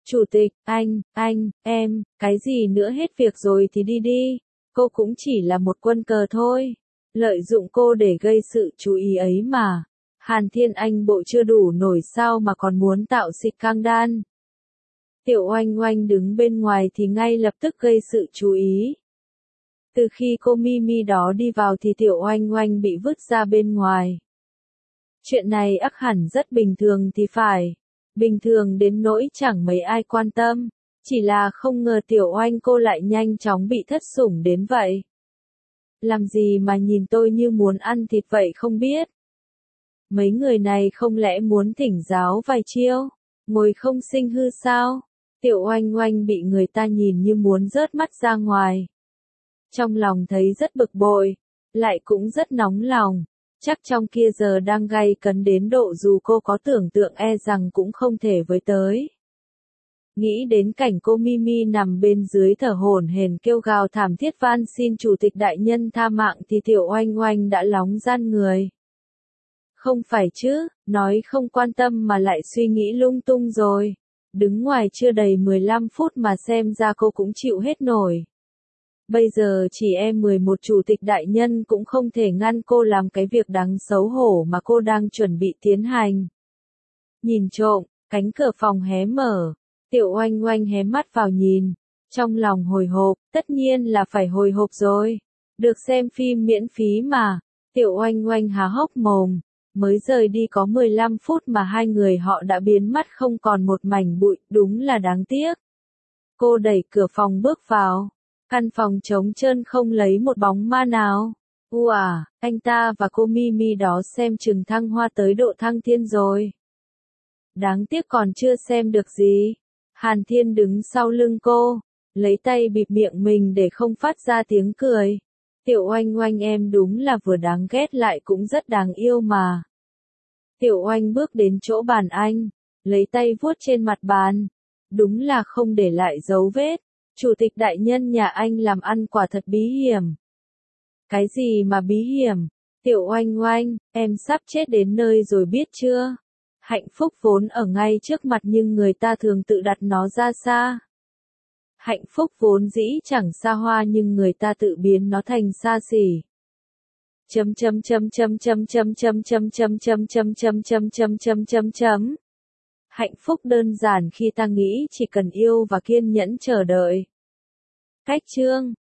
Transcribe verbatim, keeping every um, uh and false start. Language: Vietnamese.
Chủ tịch, anh, anh, em, cái gì nữa hết việc rồi thì đi đi. Cô cũng chỉ là một quân cờ thôi. Lợi dụng cô để gây sự chú ý ấy mà. Hàn Thiên Anh bộ chưa đủ nổi sao mà còn muốn tạo scandal. Tiểu Oanh Oanh đứng bên ngoài thì ngay lập tức gây sự chú ý. Từ khi cô Mimi đó đi vào thì Tiểu Oanh Oanh bị vứt ra bên ngoài. Chuyện này ắt hẳn rất bình thường thì phải. Bình thường đến nỗi chẳng mấy ai quan tâm. Chỉ là không ngờ Tiểu Oanh cô lại nhanh chóng bị thất sủng đến vậy. Làm gì mà nhìn tôi như muốn ăn thịt vậy không biết. Mấy người này không lẽ muốn thỉnh giáo vài chiêu, ngồi không sinh hư sao? Tiểu Oanh Oanh bị người ta nhìn như muốn rớt mắt ra ngoài. Trong lòng thấy rất bực bội, lại cũng rất nóng lòng. Chắc trong kia giờ đang gay cấn đến độ dù cô có tưởng tượng e rằng cũng không thể với tới. Nghĩ đến cảnh cô Mimi nằm bên dưới thở hổn hển kêu gào thảm thiết van xin chủ tịch đại nhân tha mạng thì Tiểu Oanh Oanh đã nóng gian người. Không phải chứ, nói không quan tâm mà lại suy nghĩ lung tung rồi. Đứng ngoài chưa đầy mười lăm phút mà xem ra cô cũng chịu hết nổi. Bây giờ chỉ em mười một chủ tịch đại nhân cũng không thể ngăn cô làm cái việc đáng xấu hổ mà cô đang chuẩn bị tiến hành. Nhìn trộm, cánh cửa phòng hé mở. Tiểu Oanh Oanh hé mắt vào nhìn. Trong lòng hồi hộp, tất nhiên là phải hồi hộp rồi. Được xem phim miễn phí mà. Tiểu Oanh Oanh há hốc mồm. Mới rời đi có mười lăm phút mà hai người họ đã biến mất không còn một mảnh bụi, đúng là đáng tiếc. Cô đẩy cửa phòng bước vào. Căn phòng trống trơn không lấy một bóng ma nào. Ua, à, anh ta và cô Mimi đó xem chừng thăng hoa tới độ thăng thiên rồi. Đáng tiếc còn chưa xem được gì. Hàn Thiên đứng sau lưng cô, lấy tay bịt miệng mình để không phát ra tiếng cười. Tiểu Oanh Oanh em đúng là vừa đáng ghét lại cũng rất đáng yêu mà. Tiểu Oanh bước đến chỗ bàn anh, lấy tay vuốt trên mặt bàn. Đúng là không để lại dấu vết. Chủ tịch đại nhân nhà anh làm ăn quả thật bí hiểm. Cái gì mà bí hiểm? Tiểu Oanh Oanh, em sắp chết đến nơi rồi biết chưa? Hạnh phúc vốn ở ngay trước mặt nhưng người ta thường tự đặt nó ra xa. Hạnh phúc vốn dĩ chẳng xa hoa nhưng người ta tự biến nó thành xa xỉ. Chấm chấm chấm chấm chấm chấm chấm chấm chấm chấm chấm chấm chấm chấm chấm chấm chấm. Hạnh phúc đơn giản khi ta nghĩ chỉ cần yêu và kiên nhẫn chờ đợi. Cách chương